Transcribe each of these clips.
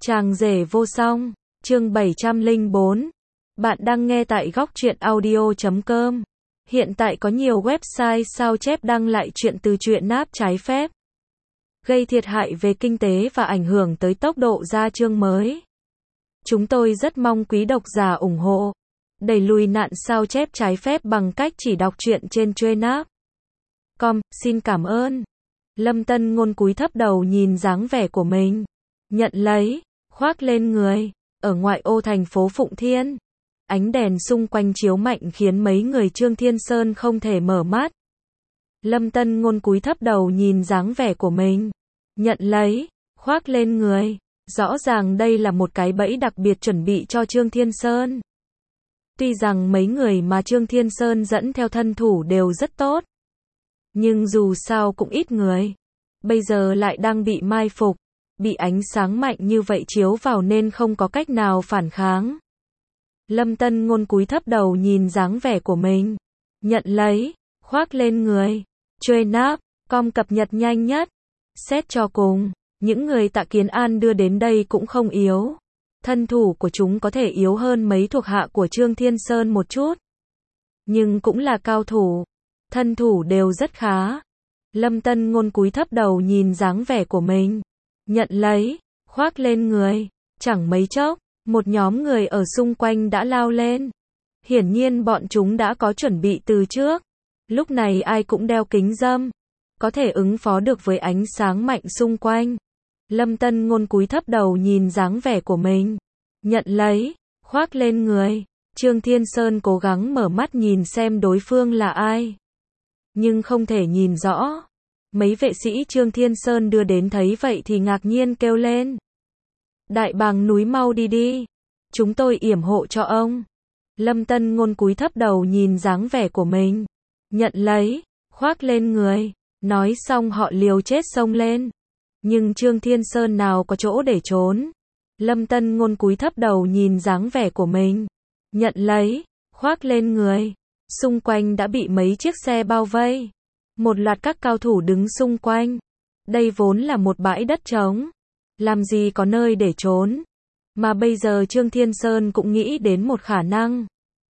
Chàng rể vô song, chương 704. Bạn đang nghe tại góc truyện audio.com. Hiện tại có nhiều website sao chép đăng lại chuyện từ truyện náp trái phép, gây thiệt hại về kinh tế và ảnh hưởng tới tốc độ ra chương mới. Chúng tôi rất mong quý độc giả ủng hộ, đẩy lùi nạn sao chép trái phép bằng cách chỉ đọc truyện trên truyện.com. Xin cảm ơn. Lâm Tân Ngôn cúi thấp đầu nhìn dáng vẻ của mình, nhận lấy, khoác lên người. Ở ngoại ô thành phố Phụng Thiên, ánh đèn xung quanh chiếu mạnh khiến mấy người Trương Thiên Sơn không thể mở mắt. Lâm Tân Ngôn cúi thấp đầu nhìn dáng vẻ của mình, nhận lấy, khoác lên người. Rõ ràng đây là một cái bẫy đặc biệt chuẩn bị cho Trương Thiên Sơn. Tuy rằng mấy người mà Trương Thiên Sơn dẫn theo thân thủ đều rất tốt, nhưng dù sao cũng ít người. Bây giờ lại đang bị mai phục, bị ánh sáng mạnh như vậy chiếu vào nên không có cách nào phản kháng. Lâm Tân Ngôn cúi thấp đầu nhìn dáng vẻ của mình, nhận lấy, khoác lên người. Truyện.com cập nhật nhanh nhất. Xét cho cùng, những người Tạ Kiến An đưa đến đây cũng không yếu. Thân thủ của chúng có thể yếu hơn mấy thuộc hạ của Trương Thiên Sơn một chút, nhưng cũng là cao thủ, thân thủ đều rất khá. Lâm Tân Ngôn cúi thấp đầu nhìn dáng vẻ của mình, nhận lấy, khoác lên người. Chẳng mấy chốc, một nhóm người ở xung quanh đã lao lên. Hiển nhiên bọn chúng đã có chuẩn bị từ trước. Lúc này ai cũng đeo kính râm, có thể ứng phó được với ánh sáng mạnh xung quanh. Lâm Tân Ngôn cúi thấp đầu nhìn dáng vẻ của mình, nhận lấy, khoác lên người. Trương Thiên Sơn cố gắng mở mắt nhìn xem đối phương là ai, nhưng không thể nhìn rõ. Mấy vệ sĩ Trương Thiên Sơn đưa đến thấy vậy thì ngạc nhiên kêu lên: Đại bàng núi mau đi đi, chúng tôi yểm hộ cho ông. Lâm Tân Ngôn cúi thấp đầu nhìn dáng vẻ của mình, nhận lấy, khoác lên người. Nói xong họ liều chết xông lên, nhưng Trương Thiên Sơn nào có chỗ để trốn. Lâm Tân Ngôn cúi thấp đầu nhìn dáng vẻ của mình, nhận lấy, khoác lên người. Xung quanh đã bị mấy chiếc xe bao vây, một loạt các cao thủ đứng xung quanh. Đây vốn là một bãi đất trống, làm gì có nơi để trốn. Mà bây giờ Trương Thiên Sơn cũng nghĩ đến một khả năng,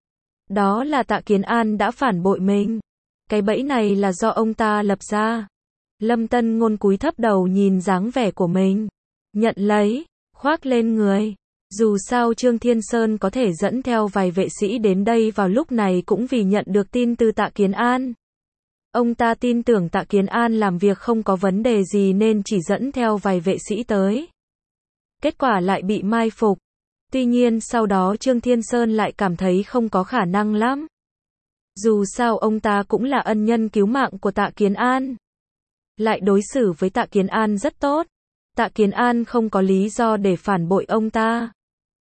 đó là Tạ Kiến An đã phản bội mình. Cái bẫy này là do ông ta lập ra. Lâm Tân Ngôn cúi thấp đầu nhìn dáng vẻ của mình, nhận lấy, khoác lên người. Dù sao Trương Thiên Sơn có thể dẫn theo vài vệ sĩ đến đây vào lúc này cũng vì nhận được tin từ Tạ Kiến An. Ông ta tin tưởng Tạ Kiến An làm việc không có vấn đề gì nên chỉ dẫn theo vài vệ sĩ tới. Kết quả lại bị mai phục. Tuy nhiên sau đó Trương Thiên Sơn lại cảm thấy không có khả năng lắm. Dù sao ông ta cũng là ân nhân cứu mạng của Tạ Kiến An, lại đối xử với Tạ Kiến An rất tốt. Tạ Kiến An không có lý do để phản bội ông ta.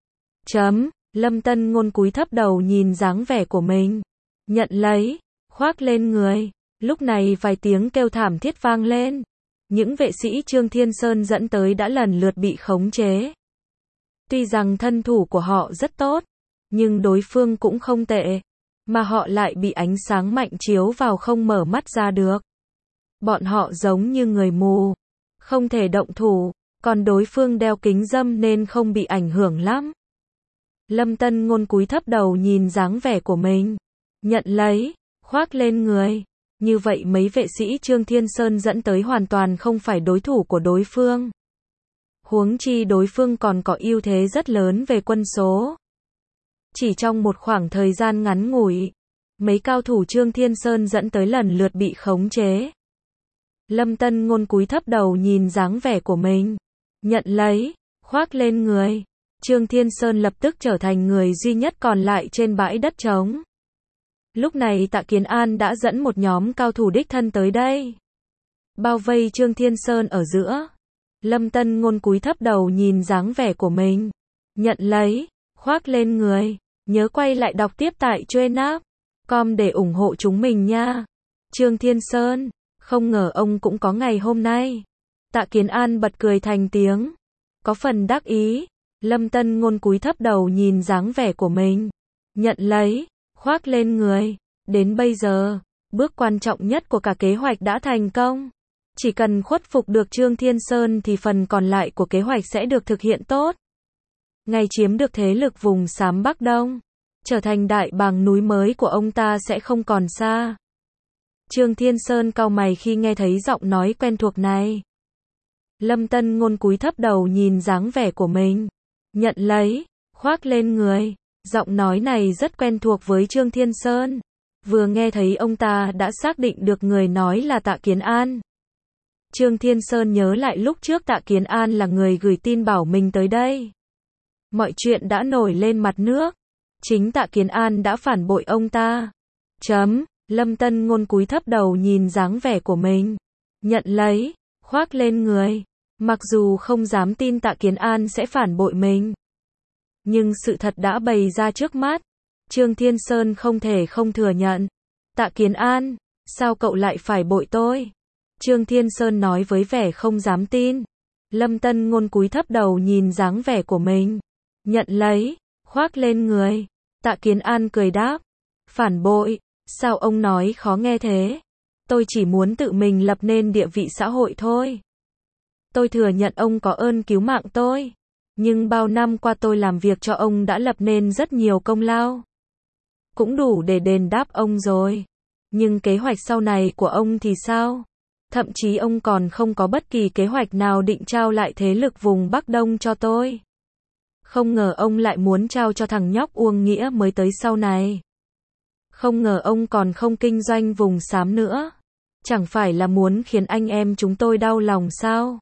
Lâm Tân Ngôn cúi thấp đầu nhìn dáng vẻ của mình, nhận lấy, khoác lên người. Lúc này vài tiếng kêu thảm thiết vang lên. Những vệ sĩ Trương Thiên Sơn dẫn tới đã lần lượt bị khống chế. Tuy rằng thân thủ của họ rất tốt, nhưng đối phương cũng không tệ, mà họ lại bị ánh sáng mạnh chiếu vào không mở mắt ra được. Bọn họ giống như người mù, không thể động thủ, còn đối phương đeo kính râm nên không bị ảnh hưởng lắm. Lâm Tân Ngôn cúi thấp đầu nhìn dáng vẻ của mình, nhận lấy, khoác lên người. Như vậy mấy vệ sĩ Trương Thiên Sơn dẫn tới hoàn toàn không phải đối thủ của đối phương. Huống chi đối phương còn có ưu thế rất lớn về quân số. Chỉ trong một khoảng thời gian ngắn ngủi, mấy cao thủ Trương Thiên Sơn dẫn tới lần lượt bị khống chế. Lâm Tân Ngôn cúi thấp đầu nhìn dáng vẻ của mình, nhận lấy, khoác lên người. Trương Thiên Sơn lập tức trở thành người duy nhất còn lại trên bãi đất trống. Lúc này Tạ Kiến An đã dẫn một nhóm cao thủ đích thân tới đây, bao vây Trương Thiên Sơn ở giữa. Lâm Tân Ngôn cúi thấp đầu nhìn dáng vẻ của mình, nhận lấy, khoác lên người. Nhớ quay lại đọc tiếp tại truyện.com để ủng hộ chúng mình nha. Trương Thiên Sơn, không ngờ ông cũng có ngày hôm nay. Tạ Kiến An bật cười thành tiếng, có phần đắc ý. Lâm Tân Ngôn cúi thấp đầu nhìn dáng vẻ của mình, nhận lấy, khoác lên người. Đến bây giờ, bước quan trọng nhất của cả kế hoạch đã thành công. Chỉ cần khuất phục được Trương Thiên Sơn thì phần còn lại của kế hoạch sẽ được thực hiện tốt. ngày chiếm được thế lực vùng xám Bắc Đông, trở thành đại bàng núi mới của ông ta sẽ không còn xa. Trương Thiên Sơn cau mày khi nghe thấy giọng nói quen thuộc này. Lâm Tân Ngôn cúi thấp đầu nhìn dáng vẻ của mình, nhận lấy, khoác lên người. Giọng nói này rất quen thuộc với Trương Thiên Sơn. Vừa nghe thấy ông ta đã xác định được người nói là Tạ Kiến An. Trương Thiên Sơn nhớ lại lúc trước Tạ Kiến An là người gửi tin bảo mình tới đây. Mọi chuyện đã nổi lên mặt nước. Chính Tạ Kiến An đã phản bội ông ta. Lâm Tân Ngôn cúi thấp đầu nhìn dáng vẻ của mình. Nhận lấy, khoác lên người. Mặc dù không dám tin Tạ Kiến An sẽ phản bội mình, nhưng sự thật đã bày ra trước mắt. Trương Thiên Sơn không thể không thừa nhận. Tạ Kiến An, sao cậu lại phải bội tôi? Trương Thiên Sơn nói với vẻ không dám tin. Lâm Tân Ngôn cúi thấp đầu nhìn dáng vẻ của mình. Nhận lấy, khoác lên người. Tạ Kiến An cười đáp. Phản bội, sao ông nói khó nghe thế? Tôi chỉ muốn tự mình lập nên địa vị xã hội thôi. Tôi thừa nhận ông có ơn cứu mạng tôi. Nhưng bao năm qua tôi làm việc cho ông đã lập nên rất nhiều công lao. Cũng đủ để đền đáp ông rồi. Nhưng kế hoạch sau này của ông thì sao? Thậm chí ông còn không có bất kỳ kế hoạch nào định trao lại thế lực vùng Bắc Đông cho tôi. Không ngờ ông lại muốn trao cho thằng nhóc Uông Nghĩa mới tới sau này. Không ngờ ông còn không kinh doanh vùng xám nữa. Chẳng phải là muốn khiến anh em chúng tôi đau lòng sao?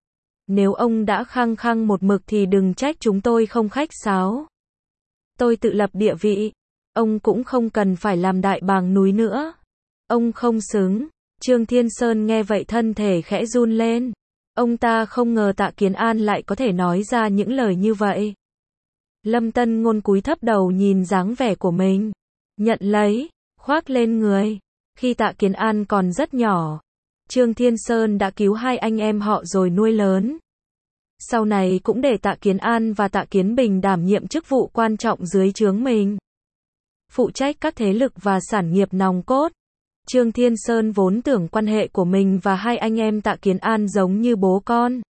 Nếu ông đã khăng khăng một mực thì đừng trách chúng tôi không khách sáo. Tôi tự lập địa vị. Ông cũng không cần phải làm đại bàng núi nữa. Ông không xứng. Trương Thiên Sơn nghe vậy thân thể khẽ run lên. Ông ta không ngờ Tạ Kiến An lại có thể nói ra những lời như vậy. Lâm Tân Ngôn cúi thấp đầu nhìn dáng vẻ của mình. Nhận lấy, khoác lên người. Khi Tạ Kiến An còn rất nhỏ, Trương Thiên Sơn đã cứu hai anh em họ rồi nuôi lớn. Sau này cũng để Tạ Kiến An và Tạ Kiến Bình đảm nhiệm chức vụ quan trọng dưới trướng mình. Phụ trách các thế lực và sản nghiệp nòng cốt. Trương Thiên Sơn vốn tưởng quan hệ của mình và hai anh em Tạ Kiến An giống như bố con.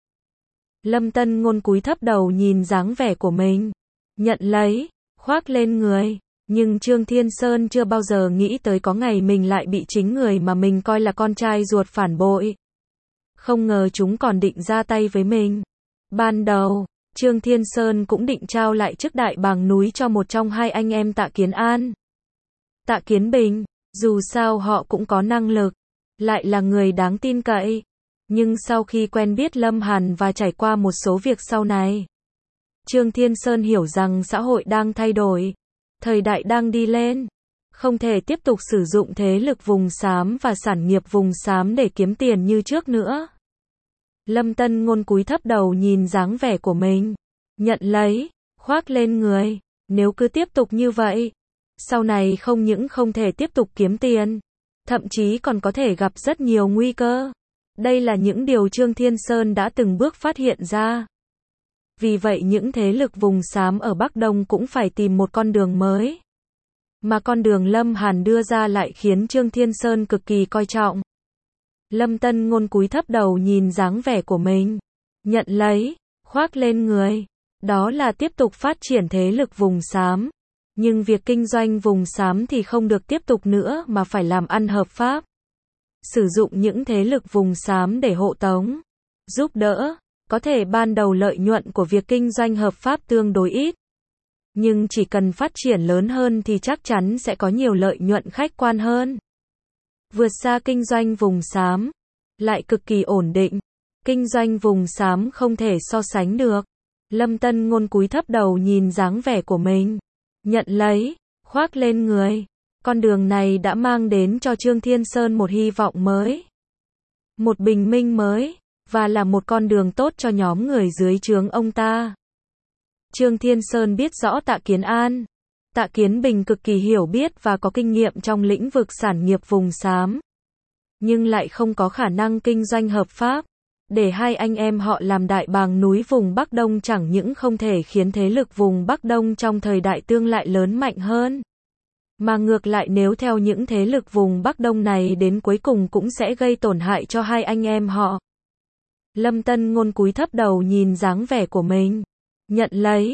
Lâm Tân Ngôn cúi thấp đầu nhìn dáng vẻ của mình. Nhận lấy, khoác lên người. Nhưng Trương Thiên Sơn chưa bao giờ nghĩ tới có ngày mình lại bị chính người mà mình coi là con trai ruột phản bội. Không ngờ chúng còn định ra tay với mình. Ban đầu, Trương Thiên Sơn cũng định trao lại chức đại bàng núi cho một trong hai anh em Tạ Kiến An. Tạ Kiến Bình, dù sao họ cũng có năng lực, lại là người đáng tin cậy. Nhưng sau khi quen biết Lâm Hàn và trải qua một số việc sau này, Trương Thiên Sơn hiểu rằng xã hội đang thay đổi. Thời đại đang đi lên, không thể tiếp tục sử dụng thế lực vùng xám và sản nghiệp vùng xám để kiếm tiền như trước nữa. Lâm Tân Ngôn cúi thấp đầu nhìn dáng vẻ của mình. Nhận lấy, khoác lên người. Nếu cứ tiếp tục như vậy, sau này không những không thể tiếp tục kiếm tiền, thậm chí còn có thể gặp rất nhiều nguy cơ. Đây là những điều Trương Thiên Sơn đã từng bước phát hiện ra. Vì vậy những thế lực vùng xám ở Bắc Đông cũng phải tìm một con đường mới. Mà con đường Lâm Hàn đưa ra lại khiến Trương Thiên Sơn cực kỳ coi trọng. Lâm Tân Ngôn cúi thấp đầu nhìn dáng vẻ của mình. Nhận lấy, khoác lên người. Đó là tiếp tục phát triển thế lực vùng xám. Nhưng việc kinh doanh vùng xám thì không được tiếp tục nữa mà phải làm ăn hợp pháp. Sử dụng những thế lực vùng xám để hộ tống, giúp đỡ. Có thể ban đầu lợi nhuận của việc kinh doanh hợp pháp tương đối ít. Nhưng chỉ cần phát triển lớn hơn thì chắc chắn sẽ có nhiều lợi nhuận khách quan hơn. Vượt xa kinh doanh vùng xám, lại cực kỳ ổn định. Kinh doanh vùng xám không thể so sánh được. Lâm Tân Ngôn cúi thấp đầu nhìn dáng vẻ của mình. Nhận lấy, khoác lên người. Con đường này đã mang đến cho Trương Thiên Sơn một hy vọng mới. Một bình minh mới. Và là một con đường tốt cho nhóm người dưới trướng ông ta. Trương Thiên Sơn biết rõ Tạ Kiến An, Tạ Kiến Bình cực kỳ hiểu biết và có kinh nghiệm trong lĩnh vực sản nghiệp vùng xám. Nhưng lại không có khả năng kinh doanh hợp pháp. Để hai anh em họ làm đại bàng núi vùng Bắc Đông chẳng những không thể khiến thế lực vùng Bắc Đông trong thời đại tương lại lớn mạnh hơn. Mà ngược lại nếu theo những thế lực vùng Bắc Đông này đến cuối cùng cũng sẽ gây tổn hại cho hai anh em họ. Lâm Tân Ngôn cúi thấp đầu nhìn dáng vẻ của mình. Nhận lấy,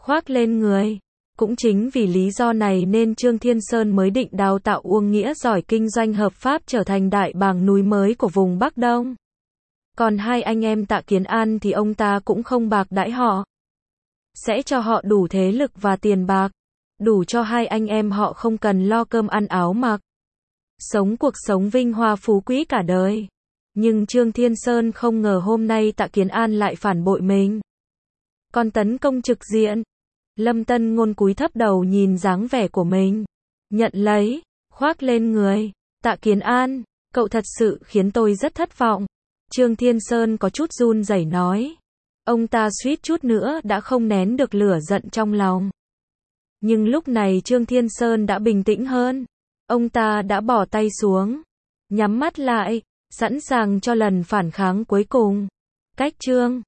khoác lên người. Cũng chính vì lý do này nên Trương Thiên Sơn mới định đào tạo Uông Nghĩa giỏi kinh doanh hợp pháp trở thành đại bàng núi mới của vùng Bắc Đông. Còn hai anh em Tạ Kiến An thì ông ta cũng không bạc đãi họ. Sẽ cho họ đủ thế lực và tiền bạc, đủ cho hai anh em họ không cần lo cơm ăn áo mặc. Sống cuộc sống vinh hoa phú quý cả đời. Nhưng Trương Thiên Sơn không ngờ hôm nay Tạ Kiến An lại phản bội mình. Còn tấn công trực diện. Lâm Tân Ngôn cúi thấp đầu nhìn dáng vẻ của mình. Nhận lấy, khoác lên người. Tạ Kiến An, cậu thật sự khiến tôi rất thất vọng. Trương Thiên Sơn có chút run rẩy nói. Ông ta suýt chút nữa đã không nén được lửa giận trong lòng. Nhưng lúc này Trương Thiên Sơn đã bình tĩnh hơn. Ông ta đã bỏ tay xuống, nhắm mắt lại, sẵn sàng cho lần phản kháng cuối cùng. Cách Trương